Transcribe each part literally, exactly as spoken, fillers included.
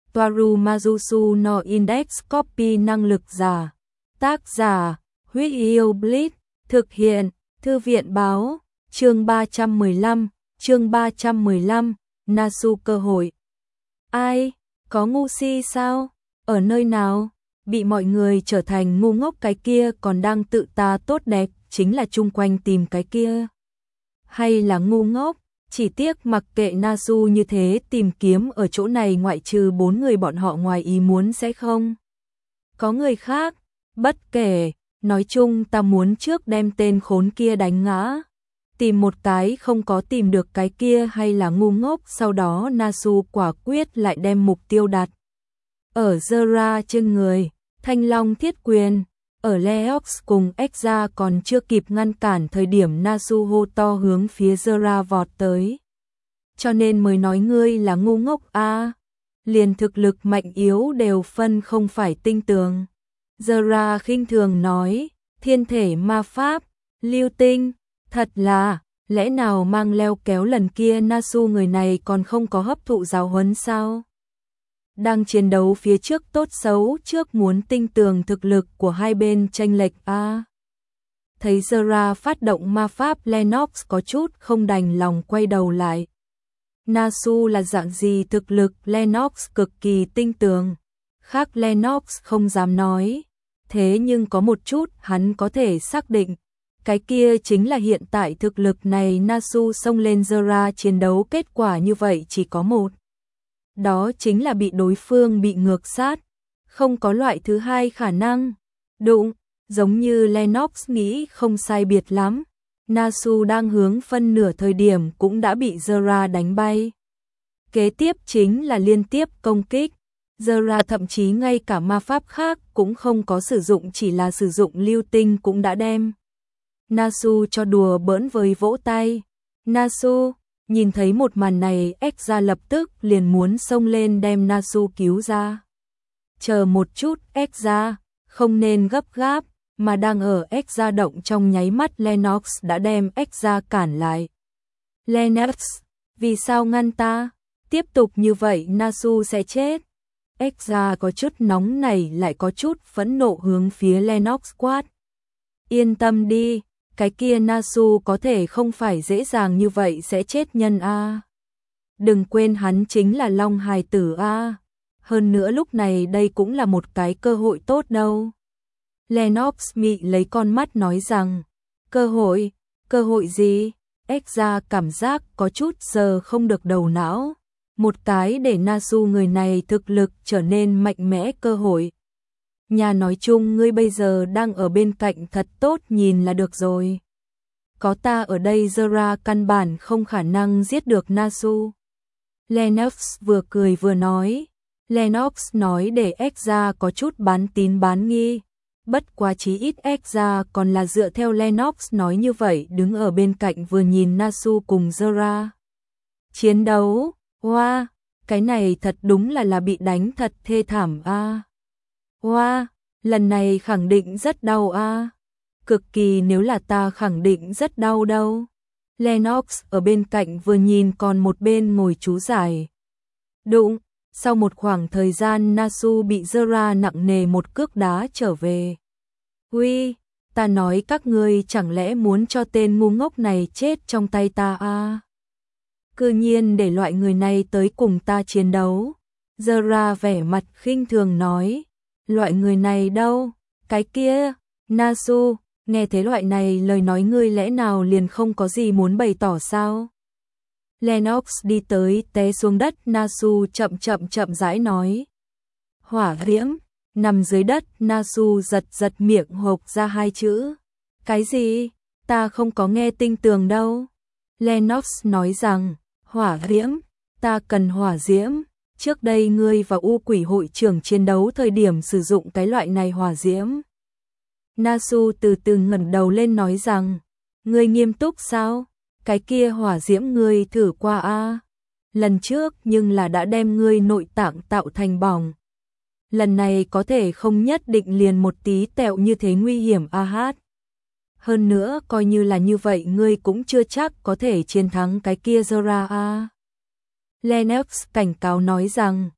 Toaru Majusu no Index Copy năng lực giả. Tác giả, Huyết Yêu Blitz, thực hiện, Thư viện báo, chương ba trăm mười lăm, chương ba trăm mười lăm, Nasu cơ hội. Ai, có ngu si sao? Ở nơi nào? Bị mọi người trở thành ngu ngốc cái kia còn đang tự ta tốt đẹp, chính là chung quanh tìm cái kia. Hay là ngu ngốc? Chỉ tiếc mặc kệ Nasu như thế tìm kiếm ở chỗ này ngoại trừ bốn người bọn họ ngoài ý muốn sẽ không có người khác. Bất kể, nói chung ta muốn trước đem tên khốn kia đánh ngã. Tìm một cái không có tìm được cái kia hay là ngu ngốc, sau đó Nasu quả quyết lại đem mục tiêu đặt ở Zera trên người. Thanh Long thiết quyền, ở Leox cùng Exa còn chưa kịp ngăn cản thời điểm Nasu hô to hướng phía Zera vọt tới. Cho nên mới nói ngươi là ngu ngốc a, à. Liền thực lực mạnh yếu đều phân không phải tinh tường. Zera khinh thường nói, thiên thể ma pháp, lưu tinh, thật là, lẽ nào mang leo kéo lần kia Nasu người này còn không có hấp thụ giáo huấn sao? Đang chiến đấu phía trước tốt xấu trước muốn tinh tường thực lực của hai bên chênh lệch a. À. Thấy Zera phát động ma pháp, Lennox có chút không đành lòng quay đầu lại. Nasu là dạng gì thực lực, Lennox cực kỳ tinh tường. Khác Lennox không dám nói, thế nhưng có một chút hắn có thể xác định. Cái kia chính là hiện tại thực lực này Nasu xông lên Zera chiến đấu kết quả như vậy chỉ có một. Đó chính là bị đối phương bị ngược sát, không có loại thứ hai khả năng. Đụng, giống như Lennox nghĩ không sai biệt lắm. Nasu đang hướng phân nửa thời điểm cũng đã bị Zera đánh bay. Kế tiếp chính là liên tiếp công kích. Zera thậm chí ngay cả ma pháp khác cũng không có sử dụng, chỉ là sử dụng lưu tinh cũng đã đem Nasu cho đùa bỡn với vỗ tay. Nasu, nhìn thấy một màn này, Exa lập tức liền muốn xông lên đem Nasu cứu ra. Chờ một chút Exa, không nên gấp gáp, mà đang ở Exa động trong nháy mắt Lennox đã đem Exa cản lại. Lennox, vì sao ngăn ta? Tiếp tục như vậy Nasu sẽ chết. Exa có chút nóng nảy lại có chút phẫn nộ hướng phía Lennox quát. Yên tâm đi, cái kia Nasu có thể không phải dễ dàng như vậy sẽ chết nhân a. Đừng quên hắn chính là Long hài tử a. Hơn nữa lúc này đây cũng là một cái cơ hội tốt đâu. Lennox mị lấy con mắt nói rằng, cơ hội, cơ hội gì? Exa cảm giác có chút giờ không được đầu não. Một cái để Nasu người này thực lực trở nên mạnh mẽ cơ hội. Nhà nói chung ngươi bây giờ đang ở bên cạnh thật tốt nhìn là được rồi. Có ta ở đây Zera căn bản không khả năng giết được Nasu. Lennox vừa cười vừa nói. Lennox nói để Exa có chút bán tín bán nghi. Bất quá chí ít Exa còn là dựa theo Lennox nói như vậy đứng ở bên cạnh vừa nhìn Nasu cùng Zera chiến đấu. Wow, cái này thật đúng là là bị đánh thật thê thảm a. À. Wow, lần này khẳng định rất đau a. À. Cực kỳ, nếu là ta khẳng định rất đau đâu. Lennox ở bên cạnh vừa nhìn còn một bên ngồi chú giải. Đụng, sau một khoảng thời gian Nasu bị Zera nặng nề một cước đá trở về. Uy, ta nói các ngươi chẳng lẽ muốn cho tên ngu ngốc này chết trong tay ta a? À? Cư nhiên để loại người này tới cùng ta chiến đấu. Zera vẻ mặt khinh thường nói, loại người này đâu, cái kia, Nasu, nghe thế loại này lời nói ngươi lẽ nào liền không có gì muốn bày tỏ sao? Lennox đi tới té xuống đất, Nasu chậm chậm chậm rãi nói. Hỏa diễm, nằm dưới đất, Nasu giật giật miệng hộc ra hai chữ. Cái gì? Ta không có nghe tinh tường đâu. Lennox nói rằng, hỏa diễm, ta cần hỏa diễm. Trước đây ngươi và U Quỷ hội trưởng chiến đấu thời điểm sử dụng cái loại này hỏa diễm. Nasu từ từ ngẩng đầu lên nói rằng, ngươi nghiêm túc sao? Cái kia hỏa diễm ngươi thử qua a? À? Lần trước nhưng là đã đem ngươi nội tạng tạo thành bỏng. Lần này có thể không nhất định liền một tí tẹo như thế nguy hiểm a hát. Hơn nữa coi như là như vậy ngươi cũng chưa chắc có thể chiến thắng cái kia Zera a. Lennox cảnh cáo nói rằng,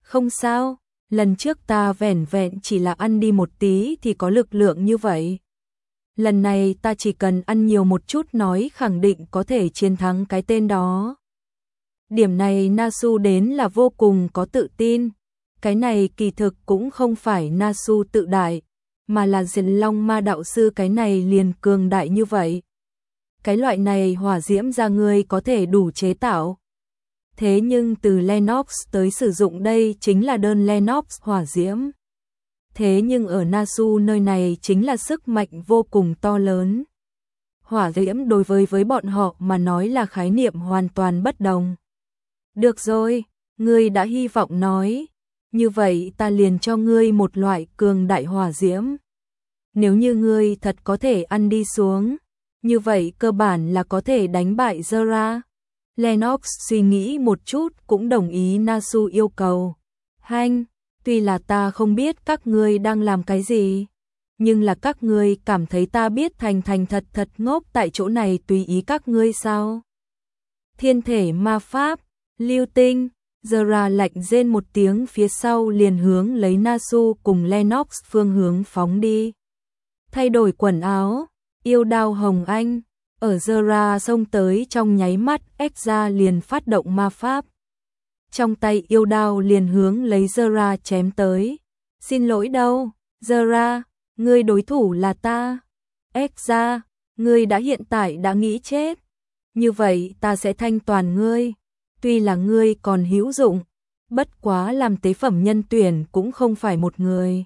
Không sao, lần trước ta vẻn vẹn chỉ là ăn đi một tí thì có lực lượng như vậy. Lần này ta chỉ cần ăn nhiều một chút nói khẳng định có thể chiến thắng cái tên đó. Điểm này Nasu đến là vô cùng có tự tin. Cái này kỳ thực cũng không phải Nasu tự đại, mà là Diệt Long Ma đạo sư cái này liền cường đại như vậy. Cái loại này hỏa diễm ra ngươi có thể đủ chế tạo. Thế nhưng từ Lennox tới sử dụng đây chính là đơn Lennox hỏa diễm. Thế nhưng ở Nasu nơi này chính là sức mạnh vô cùng to lớn. Hỏa diễm đối với với bọn họ mà nói là khái niệm hoàn toàn bất đồng. Được rồi, ngươi đã hy vọng nói. Như vậy ta liền cho ngươi một loại cường đại hỏa diễm. Nếu như ngươi thật có thể ăn đi xuống, như vậy cơ bản là có thể đánh bại Zora. Lennox suy nghĩ một chút cũng đồng ý Nasu yêu cầu. Hanh, tuy là ta không biết các ngươi đang làm cái gì, nhưng là các ngươi cảm thấy ta biết thành thành thật thật ngốc tại chỗ này tùy ý các ngươi sao? Thiên thể ma pháp, lưu tinh, Zora lạnh rên một tiếng phía sau liền hướng lấy Nasu cùng Lennox phương hướng phóng đi. Thay đổi quần áo, yêu đao hồng anh, ở Zora xông tới trong nháy mắt, Exra liền phát động ma pháp. Trong tay yêu đao liền hướng lấy Zora chém tới. Xin lỗi đâu, Zora, ngươi đối thủ là ta. Exra, ngươi đã hiện tại đã nghĩ chết. Như vậy ta sẽ thanh toàn ngươi. Tuy là ngươi còn hữu dụng, bất quá làm tế phẩm nhân tuyển cũng không phải một người.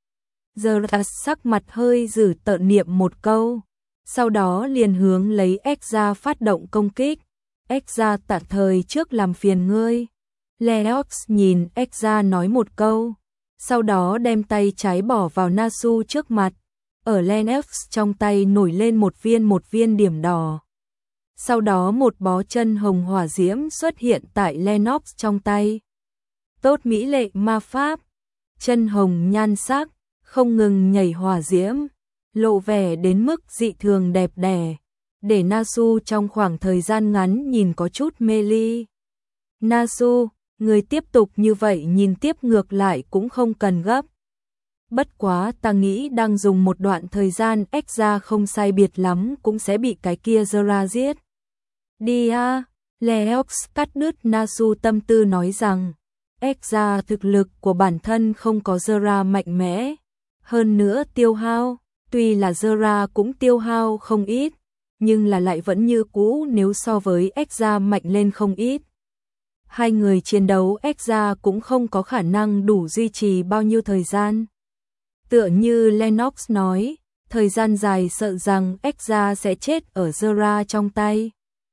Zora sắc mặt hơi dữ tợn niệm một câu. Sau đó liền hướng lấy Exra phát động công kích. Exra tạm thời trước làm phiền ngươi. Lennox nhìn Exra nói một câu. Sau đó đem tay trái bỏ vào Nasu trước mặt. Ở Lennox trong tay nổi lên một viên một viên điểm đỏ. Sau đó một bó chân hồng hỏa diễm xuất hiện tại Lennox trong tay. Tốt mỹ lệ ma pháp. Chân hồng nhan sắc, không ngừng nhảy hỏa diễm. Lộ vẻ đến mức dị thường đẹp đẽ, để Nasu trong khoảng thời gian ngắn nhìn có chút mê ly. Nasu, người tiếp tục như vậy nhìn tiếp ngược lại cũng không cần gấp. Bất quá ta nghĩ đang dùng một đoạn thời gian Exra không sai biệt lắm cũng sẽ bị cái kia Zora giết. Đi a, Leox cắt đứt Nasu tâm tư nói rằng, Exra thực lực của bản thân không có Zora mạnh mẽ, hơn nữa tiêu hao. Tuy là Zora cũng tiêu hao không ít, nhưng là lại vẫn như cũ nếu so với Exra mạnh lên không ít. Hai người chiến đấu Exra cũng không có khả năng đủ duy trì bao nhiêu thời gian. Tựa như Lennox nói, thời gian dài sợ rằng Exra sẽ chết ở Zora trong tay.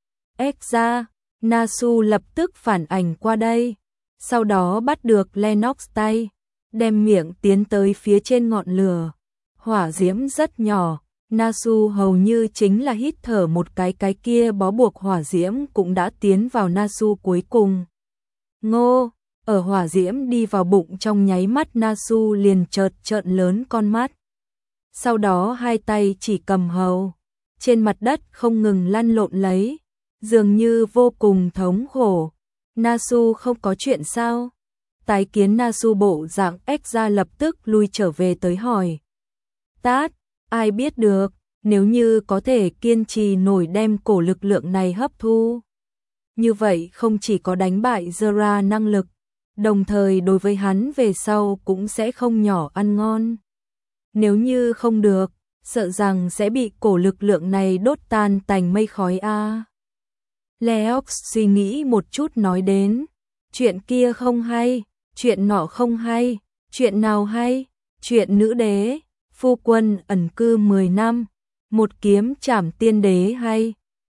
Exra, Nasu lập tức phản ảnh qua đây, sau đó bắt được Lennox tay, đem miệng tiến tới phía trên ngọn lửa. Hỏa diễm rất nhỏ, Nasu hầu như chính là hít thở một cái cái kia bó buộc hỏa diễm cũng đã tiến vào Nasu cuối cùng. Ngô, ở hỏa diễm đi vào bụng trong nháy mắt Nasu liền chợt trợn lớn con mắt. Sau đó hai tay chỉ cầm hầu, trên mặt đất không ngừng lăn lộn lấy, dường như vô cùng thống khổ. Nasu không có chuyện sao? Tái kiến Nasu bộ dạng Exra lập tức lui trở về tới hỏi. Tát, ai biết được, nếu như có thể kiên trì nổi đem cổ lực lượng này hấp thu. Như vậy không chỉ có đánh bại Zora năng lực, đồng thời đối với hắn về sau cũng sẽ không nhỏ ăn ngon. Nếu như không được, sợ rằng sẽ bị cổ lực lượng này đốt tan tành mây khói a. À. Leox suy nghĩ một chút nói đến, chuyện kia không hay, chuyện nọ không hay, chuyện nào hay, chuyện nữ đế. Phu quân ẩn cư mười năm, một kiếm trảm tiên đế hay,